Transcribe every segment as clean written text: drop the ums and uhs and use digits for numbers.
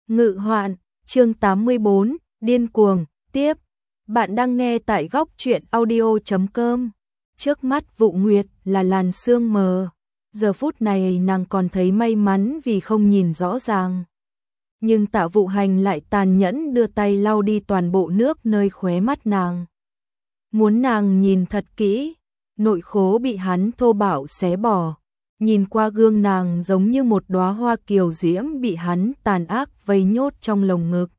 Ngự hoạn, chương 84, điên cuồng, tiếp. Bạn đang nghe tại góc truyện audio.com. Trước mắt Vụ Nguyệt là làn sương mờ. Giờ phút này nàng còn thấy may mắn vì không nhìn rõ ràng. Nhưng Tạ Vụ Hành lại tàn nhẫn đưa tay lau đi toàn bộ nước nơi khóe mắt nàng. Muốn nàng nhìn thật kỹ, nội khố bị hắn thô bạo xé bỏ. Nhìn qua gương nàng giống như một đóa hoa kiều diễm bị hắn tàn ác vây nhốt trong lồng ngực.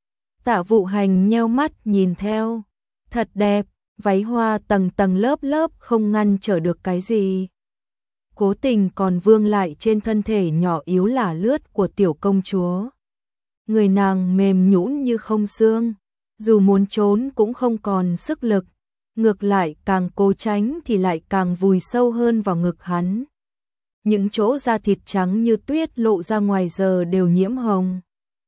Tạ Vụ Hành nheo mắt nhìn theo. Thật đẹp, váy hoa tầng tầng lớp lớp không ngăn trở được cái gì. Cố tình còn vương lại trên thân thể nhỏ yếu lả lướt của tiểu công chúa. Người nàng mềm nhũn như không xương, dù muốn trốn cũng không còn sức lực. Ngược lại càng cố tránh thì lại càng vùi sâu hơn vào ngực hắn. Những chỗ da thịt trắng như tuyết lộ ra ngoài giờ đều nhiễm hồng,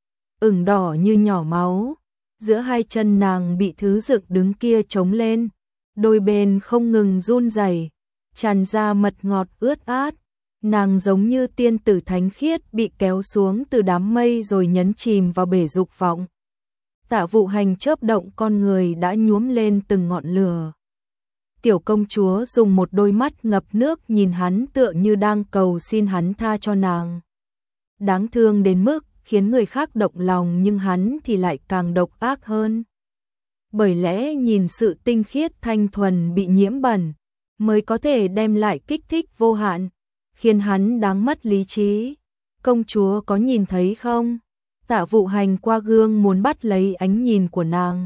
ửng đỏ như nhỏ máu. Giữa hai chân nàng bị thứ dựng đứng kia chống lên, đôi bên không ngừng run rẩy, tràn ra mật ngọt ướt át. Nàng giống như tiên tử thánh khiết bị kéo xuống từ đám mây rồi nhấn chìm vào bể dục vọng. Tạ Vụ Hành chớp động con người đã nhuốm lên từng ngọn lửa. Tiểu công chúa dùng một đôi mắt ngập nước nhìn hắn tựa như đang cầu xin hắn tha cho nàng. Đáng thương đến mức khiến người khác động lòng nhưng hắn thì lại càng độc ác hơn. Bởi lẽ nhìn sự tinh khiết thanh thuần bị nhiễm bẩn mới có thể đem lại kích thích vô hạn, khiến hắn đáng mất lý trí. Công chúa có nhìn thấy không? Tạ Vụ Hành qua gương muốn bắt lấy ánh nhìn của nàng.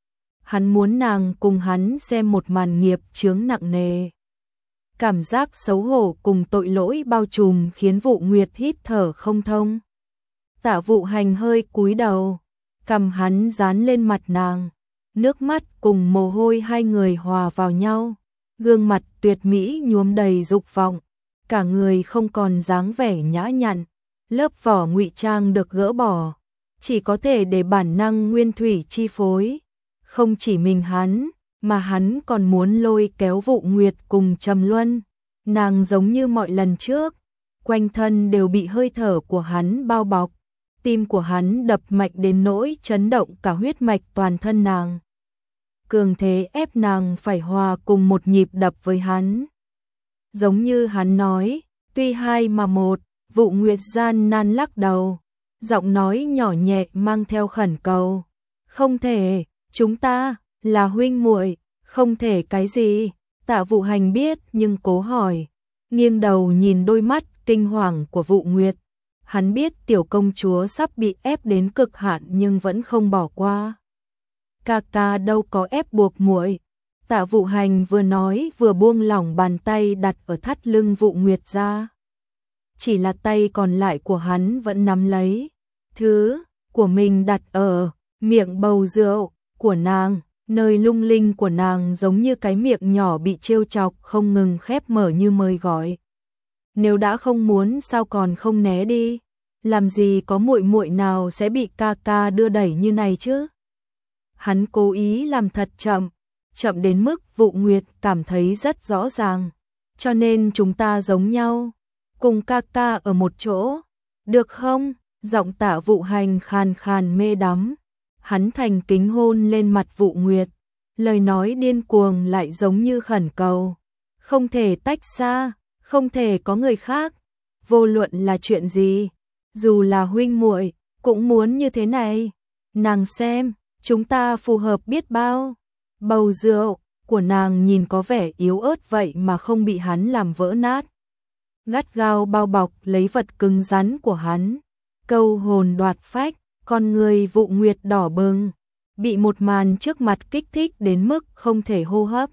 Hắn muốn nàng cùng hắn xem một màn nghiệp chướng nặng nề. Cảm giác xấu hổ cùng tội lỗi bao trùm khiến Vụ Nguyệt hít thở không thông. Tạ Vụ Hành hơi cúi đầu, cằm hắn dán lên mặt nàng. Nước mắt cùng mồ hôi hai người hòa vào nhau. Gương mặt tuyệt mỹ nhuốm đầy dục vọng. Cả người không còn dáng vẻ nhã nhặn. Lớp vỏ ngụy trang được gỡ bỏ, chỉ có thể để bản năng nguyên thủy chi phối. Không chỉ mình hắn, mà hắn còn muốn lôi kéo Vụ Nguyệt cùng Trầm Luân. Nàng giống như mọi lần trước, quanh thân đều bị hơi thở của hắn bao bọc. Tim của hắn đập mạnh đến nỗi chấn động cả huyết mạch toàn thân nàng. Cường thế ép nàng phải hòa cùng một nhịp đập với hắn. Giống như hắn nói, tuy hai mà một. Vụ Nguyệt gian nan lắc đầu, giọng nói nhỏ nhẹ mang theo khẩn cầu. Không thể, chúng ta là huynh muội, không thể cái gì? Tạ Vụ Hành biết nhưng cố hỏi, nghiêng đầu nhìn đôi mắt kinh hoàng của Vụ Nguyệt. Hắn biết tiểu công chúa sắp bị ép đến cực hạn nhưng vẫn không bỏ qua. Ca ca đâu có ép buộc muội. Tạ Vụ Hành vừa nói vừa buông lỏng bàn tay đặt ở thắt lưng Vụ Nguyệt ra. Chỉ là tay còn lại của hắn vẫn nắm lấy thứ của mình đặt ở miệng bầu rượu của nàng, nơi lung linh của nàng giống như cái miệng nhỏ bị trêu chọc không ngừng khép mở như mời gọi. Nếu đã không muốn sao còn không né đi? Làm gì có muội muội nào sẽ bị ca ca đưa đẩy như này chứ? Hắn cố ý làm thật chậm, chậm đến mức Vụ Nguyệt cảm thấy rất rõ ràng. Cho nên chúng ta giống nhau. Cùng ca ca ở một chỗ, được không? Giọng Tạ Vụ Hành khàn khàn mê đắm. Hắn thành kính hôn lên mặt Vụ Nguyệt. Lời nói điên cuồng lại giống như khẩn cầu. Không thể tách xa, không thể có người khác. Vô luận là chuyện gì, dù là huynh muội cũng muốn như thế này. Nàng xem, chúng ta phù hợp biết bao. Bầu rượu của nàng nhìn có vẻ yếu ớt vậy mà không bị hắn làm vỡ nát. Gắt gao bao bọc lấy vật cứng rắn của hắn, câu hồn đoạt phách, con người Vụ Nguyệt đỏ bừng, bị một màn trước mặt kích thích đến mức không thể hô hấp.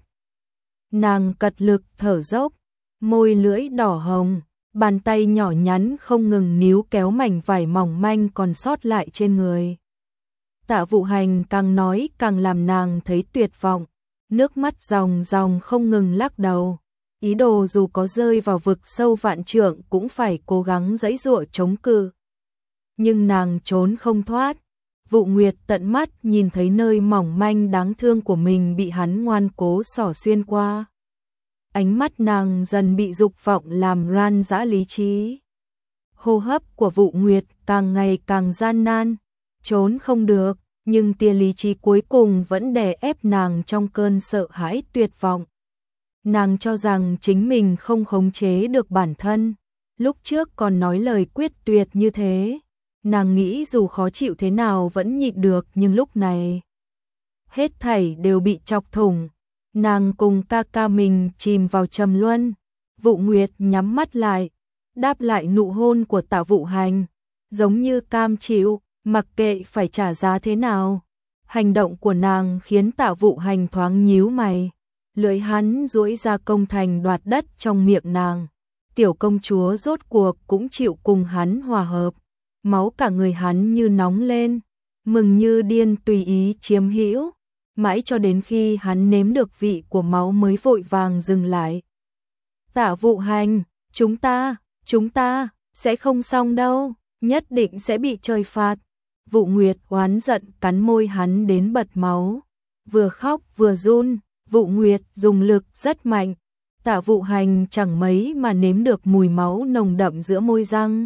Nàng cật lực thở dốc, môi lưỡi đỏ hồng, bàn tay nhỏ nhắn không ngừng níu kéo mảnh vải mỏng manh còn sót lại trên người. Tạ Vụ Hành càng nói càng làm nàng thấy tuyệt vọng, nước mắt ròng ròng không ngừng lắc đầu. Ý đồ dù có rơi vào vực sâu vạn trượng cũng phải cố gắng giãy giụa chống cự. Nhưng nàng trốn không thoát. Vụ Nguyệt tận mắt nhìn thấy nơi mỏng manh đáng thương của mình bị hắn ngoan cố xỏ xuyên qua. Ánh mắt nàng dần bị dục vọng làm ran dã lý trí. Hô hấp của Vụ Nguyệt càng ngày càng gian nan, trốn không được, nhưng tia lý trí cuối cùng vẫn đè ép nàng trong cơn sợ hãi tuyệt vọng. Nàng cho rằng chính mình không khống chế được bản thân, lúc trước còn nói lời quyết tuyệt như thế. Nàng nghĩ dù khó chịu thế nào vẫn nhịn được, nhưng lúc này hết thảy đều bị chọc thủng. Nàng cùng ca ca mình chìm vào trầm luân. Vụ Nguyệt nhắm mắt lại, đáp lại nụ hôn của Tạ Vụ Hành, giống như cam chịu, mặc kệ phải trả giá thế nào. Hành động của nàng khiến Tạ Vụ Hành thoáng nhíu mày, lưỡi hắn duỗi ra công thành đoạt đất trong miệng nàng. Tiểu công chúa rốt cuộc cũng chịu cùng hắn hòa hợp, máu cả người hắn như nóng lên, mừng như điên tùy ý chiếm hữu, mãi cho đến khi hắn nếm được vị của máu mới vội vàng dừng lại. Tạ Vụ Hành, chúng ta sẽ không xong đâu, nhất định sẽ bị trời phạt. Vụ Nguyệt oán giận cắn môi hắn đến bật máu, vừa khóc vừa run. Vụ Nguyệt dùng lực rất mạnh, Tạ Vụ Hành chẳng mấy mà nếm được mùi máu nồng đậm giữa môi răng.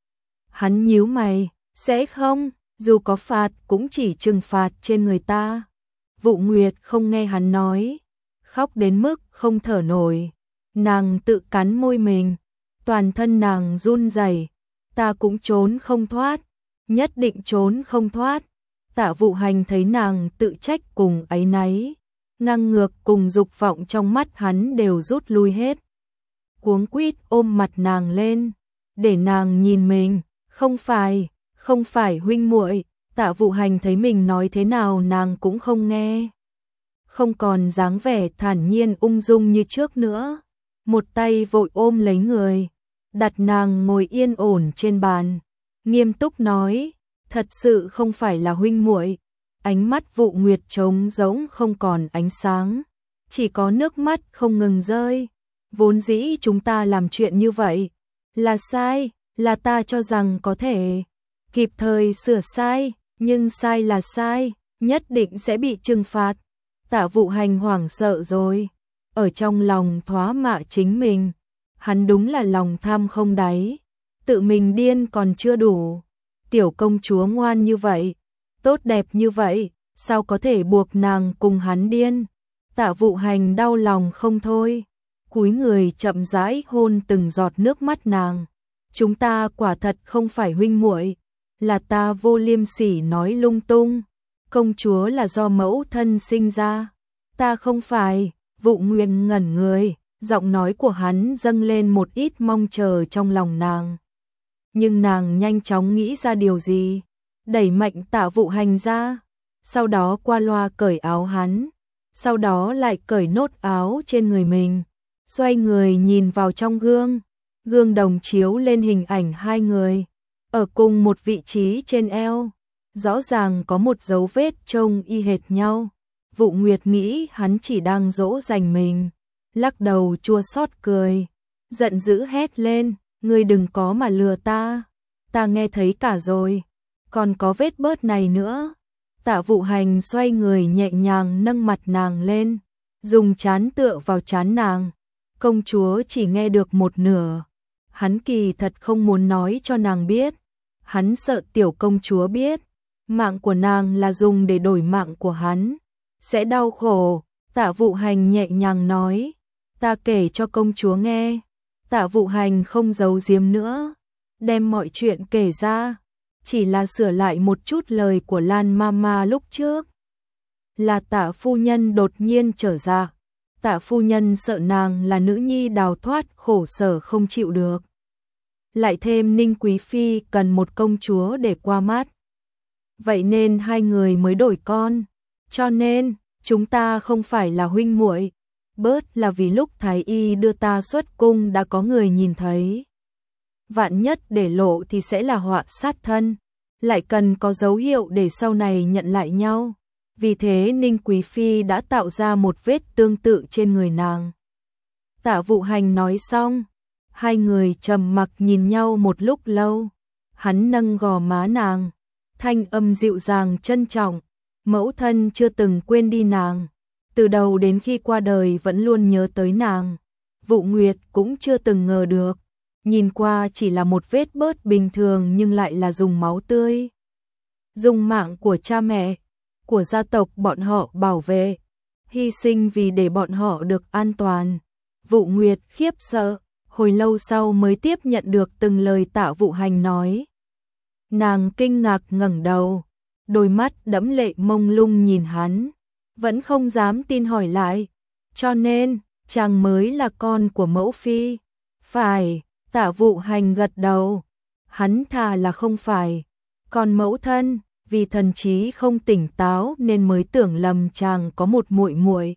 Hắn nhíu mày, sẽ không, dù có phạt cũng chỉ trừng phạt trên người ta. Vụ Nguyệt không nghe hắn nói, khóc đến mức không thở nổi. Nàng tự cắn môi mình, toàn thân nàng run rẩy. Ta cũng trốn không thoát, nhất định trốn không thoát. Tạ Vụ Hành thấy nàng tự trách cùng áy náy, ngang ngược cùng dục vọng trong mắt hắn đều rút lui hết. Cuống quýt ôm mặt nàng lên, để nàng nhìn mình, không phải huynh muội. Tạ Vụ Hành thấy mình nói thế nào nàng cũng không nghe, không còn dáng vẻ thản nhiên ung dung như trước nữa. Một tay vội ôm lấy người, đặt nàng ngồi yên ổn trên bàn, nghiêm túc nói, thật sự không phải là huynh muội. Ánh mắt Vụ Nguyệt trống rỗng không còn ánh sáng, chỉ có nước mắt không ngừng rơi. Vốn dĩ chúng ta làm chuyện như vậy là sai, là ta cho rằng có thể kịp thời sửa sai, nhưng sai là sai, nhất định sẽ bị trừng phạt. Tạ Vụ Hành hoảng sợ rồi, ở trong lòng thoá mạ chính mình. Hắn đúng là lòng tham không đáy, tự mình điên còn chưa đủ. Tiểu công chúa ngoan như vậy, tốt đẹp như vậy, sao có thể buộc nàng cùng hắn điên. Tạ Vụ Hành đau lòng không thôi, cúi người chậm rãi hôn từng giọt nước mắt nàng. Chúng ta quả thật không phải huynh muội, là ta vô liêm sỉ nói lung tung. Công chúa là do mẫu thân sinh ra, ta không phải. Vụ Nguyệt ngẩn người, giọng nói của hắn dâng lên một ít mong chờ trong lòng nàng. Nhưng nàng nhanh chóng nghĩ ra điều gì, đẩy mạnh Tạ Vụ Hành ra, sau đó qua loa cởi áo hắn, sau đó lại cởi nốt áo trên người mình, xoay người nhìn vào trong gương. Gương đồng chiếu lên hình ảnh hai người ở cùng một vị trí trên eo, rõ ràng có một dấu vết trông y hệt nhau. Vụ Nguyệt nghĩ hắn chỉ đang dỗ dành mình, lắc đầu chua xót cười, giận dữ hét lên, ngươi đừng có mà lừa ta, ta nghe thấy cả rồi, còn có vết bớt này nữa. Tạ Vụ Hành xoay người nhẹ nhàng nâng mặt nàng lên, dùng trán tựa vào trán nàng. Công chúa chỉ nghe được một nửa, hắn kỳ thật không muốn nói cho nàng biết, hắn sợ tiểu công chúa biết, mạng của nàng là dùng để đổi mạng của hắn, sẽ đau khổ. Tạ Vụ Hành nhẹ nhàng nói, ta kể cho công chúa nghe. Tạ Vụ Hành không giấu giếm nữa, đem mọi chuyện kể ra, chỉ là sửa lại một chút lời của Lan Mama lúc trước. Là Tạ phu nhân đột nhiên trở ra, Tạ phu nhân sợ nàng là nữ nhi đào thoát khổ sở không chịu được, lại thêm Ninh Quý Phi cần một công chúa để qua mắt, vậy nên hai người mới đổi con. Cho nên chúng ta không phải là huynh muội, bớt là vì lúc Thái Y đưa ta xuất cung đã có người nhìn thấy. Vạn nhất để lộ thì sẽ là họa sát thân, lại cần có dấu hiệu để sau này nhận lại nhau. Vì thế Ninh Quý Phi đã tạo ra một vết tương tự trên người nàng. Tạ Vụ Hành nói xong, hai người trầm mặc nhìn nhau một lúc lâu. Hắn nâng gò má nàng, thanh âm dịu dàng trân trọng, mẫu thân chưa từng quên đi nàng, từ đầu đến khi qua đời vẫn luôn nhớ tới nàng. Vụ Nguyệt cũng chưa từng ngờ được, nhìn qua chỉ là một vết bớt bình thường nhưng lại là dùng máu tươi, dùng mạng của cha mẹ, của gia tộc bọn họ bảo vệ, hy sinh vì để bọn họ được an toàn. Vụ Nguyệt khiếp sợ, hồi lâu sau mới tiếp nhận được từng lời Tạ Vũ Hành nói. Nàng kinh ngạc ngẩng đầu, đôi mắt đẫm lệ mông lung nhìn hắn, vẫn không dám tin hỏi lại, cho nên, chàng mới là con của mẫu phi. Phải, Tạ Vũ Hành gật đầu, hắn thà là không phải, còn mẫu thân, vì thần trí không tỉnh táo nên mới tưởng lầm chàng có một muội muội.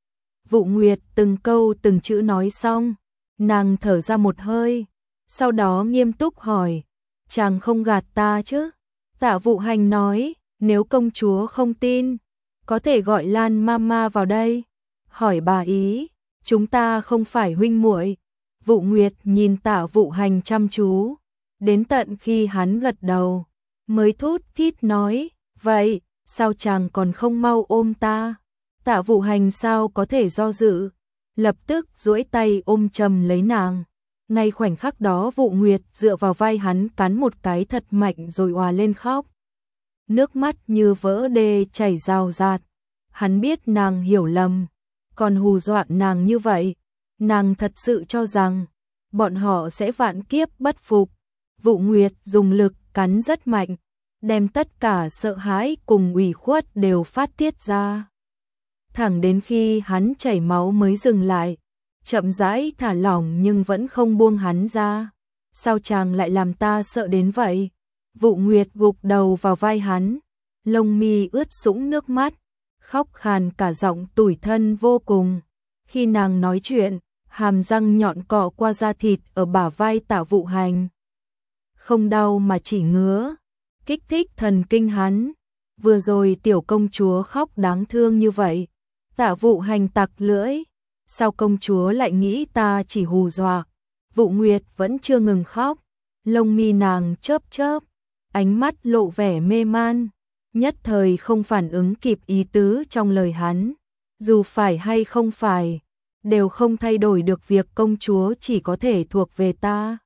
Vụ Nguyệt từng câu từng chữ nói xong, nàng thở ra một hơi, sau đó nghiêm túc hỏi, chàng không gạt ta chứ? Tạ Vũ Hành nói, nếu công chúa không tin, có thể gọi Lan Mama vào đây, hỏi bà ý, chúng ta không phải huynh muội. Vụ Nguyệt nhìn Tạ Vũ Hành chăm chú, đến tận khi hắn gật đầu, mới thút thít nói, vậy, sao chàng còn không mau ôm ta? Tạ Vũ Hành sao có thể do dự, lập tức duỗi tay ôm chầm lấy nàng. Ngay khoảnh khắc đó Vụ Nguyệt dựa vào vai hắn cắn một cái thật mạnh rồi òa lên khóc. Nước mắt như vỡ đê chảy rào rạt. Hắn biết nàng hiểu lầm, còn hù dọa nàng như vậy. Nàng thật sự cho rằng bọn họ sẽ vạn kiếp bất phục. Vụ Nguyệt dùng lực cắn rất mạnh, đem tất cả sợ hãi cùng ủy khuất đều phát tiết ra. Thẳng đến khi hắn chảy máu mới dừng lại, chậm rãi thả lỏng nhưng vẫn không buông hắn ra. Sao chàng lại làm ta sợ đến vậy? Vụ Nguyệt gục đầu vào vai hắn, lông mi ướt sũng nước mắt, khóc khàn cả giọng tủi thân vô cùng. Khi nàng nói chuyện, hàm răng nhọn cọ qua da thịt ở bả vai Tạ Vũ Hành. Không đau mà chỉ ngứa, kích thích thần kinh hắn. Vừa rồi tiểu công chúa khóc đáng thương như vậy. Tạ Vũ Hành tặc lưỡi, sao công chúa lại nghĩ ta chỉ hù dọa? Vụ Nguyệt vẫn chưa ngừng khóc, lông mi nàng chớp chớp, ánh mắt lộ vẻ mê man, nhất thời không phản ứng kịp ý tứ trong lời hắn. Dù phải hay không phải, đều không thay đổi được việc công chúa chỉ có thể thuộc về ta.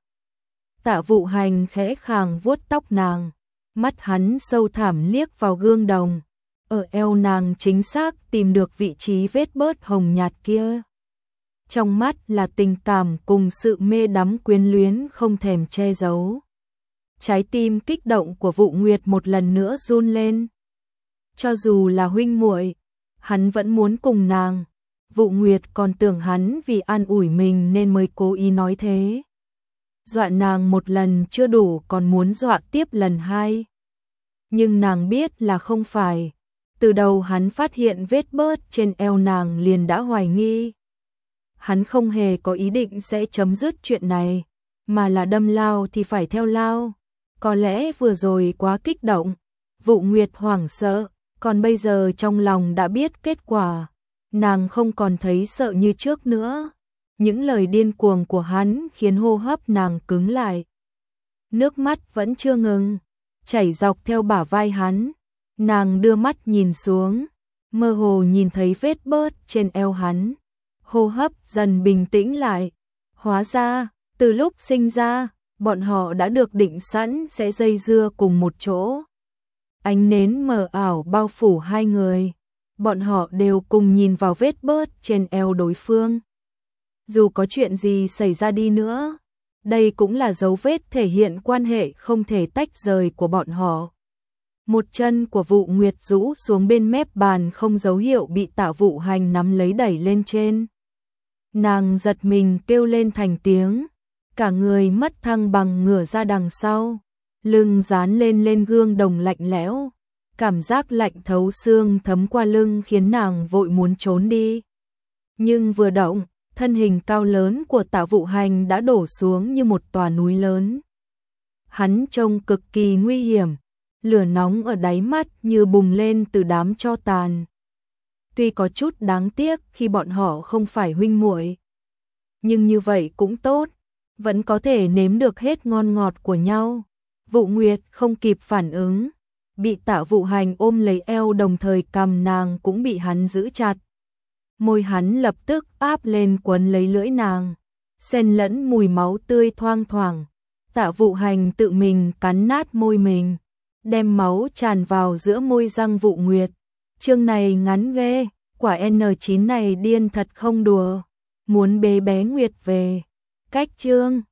Tạ Vũ Hành khẽ khàng vuốt tóc nàng, mắt hắn sâu thẳm liếc vào gương đồng. Ở eo nàng chính xác tìm được vị trí vết bớt hồng nhạt kia. Trong mắt là tình cảm cùng sự mê đắm quyến luyến không thèm che giấu. Trái tim kích động của Vụ Nguyệt một lần nữa run lên. Cho dù là huynh muội, hắn vẫn muốn cùng nàng. Vụ Nguyệt còn tưởng hắn vì an ủi mình nên mới cố ý nói thế. Dọa nàng một lần chưa đủ còn muốn dọa tiếp lần hai. Nhưng nàng biết là không phải. Từ đầu hắn phát hiện vết bớt trên eo nàng liền đã hoài nghi. Hắn không hề có ý định sẽ chấm dứt chuyện này, mà là đâm lao thì phải theo lao. Có lẽ vừa rồi quá kích động, Vụ Nguyệt hoảng sợ, còn bây giờ trong lòng đã biết kết quả. Nàng không còn thấy sợ như trước nữa. Những lời điên cuồng của hắn khiến hô hấp nàng cứng lại. Nước mắt vẫn chưa ngừng, chảy dọc theo bả vai hắn. Nàng đưa mắt nhìn xuống, mơ hồ nhìn thấy vết bớt trên eo hắn. Hô hấp dần bình tĩnh lại. Hóa ra, từ lúc sinh ra, bọn họ đã được định sẵn sẽ dây dưa cùng một chỗ. Ánh nến mờ ảo bao phủ hai người. Bọn họ đều cùng nhìn vào vết bớt trên eo đối phương. Dù có chuyện gì xảy ra đi nữa, đây cũng là dấu vết thể hiện quan hệ không thể tách rời của bọn họ. Một chân của Vụ Nguyệt rũ xuống bên mép bàn không dấu hiệu bị Tạ Vũ Hành nắm lấy đẩy lên trên. Nàng giật mình kêu lên thành tiếng, cả người mất thăng bằng ngửa ra đằng sau, lưng dán lên gương đồng lạnh lẽo, cảm giác lạnh thấu xương thấm qua lưng khiến nàng vội muốn trốn đi. Nhưng vừa động, thân hình cao lớn của Tạ Vũ Hành đã đổ xuống như một tòa núi lớn. Hắn trông cực kỳ nguy hiểm, lửa nóng ở đáy mắt như bùng lên từ đám tro tàn. Tuy có chút đáng tiếc khi bọn họ không phải huynh muội, nhưng như vậy cũng tốt, vẫn có thể nếm được hết ngon ngọt của nhau. Vụ Nguyệt không kịp phản ứng, bị Tạ Vũ Hành ôm lấy eo, đồng thời cằm nàng cũng bị hắn giữ chặt. Môi hắn lập tức áp lên quấn lấy lưỡi nàng, xen lẫn mùi máu tươi thoang thoảng. Tạ Vụ Hành tự mình cắn nát môi mình, đem máu tràn vào giữa môi răng Vụ Nguyệt. Chương này ngắn ghê, quả N9 này điên thật không đùa, muốn bế bé Nguyệt về. Cách chương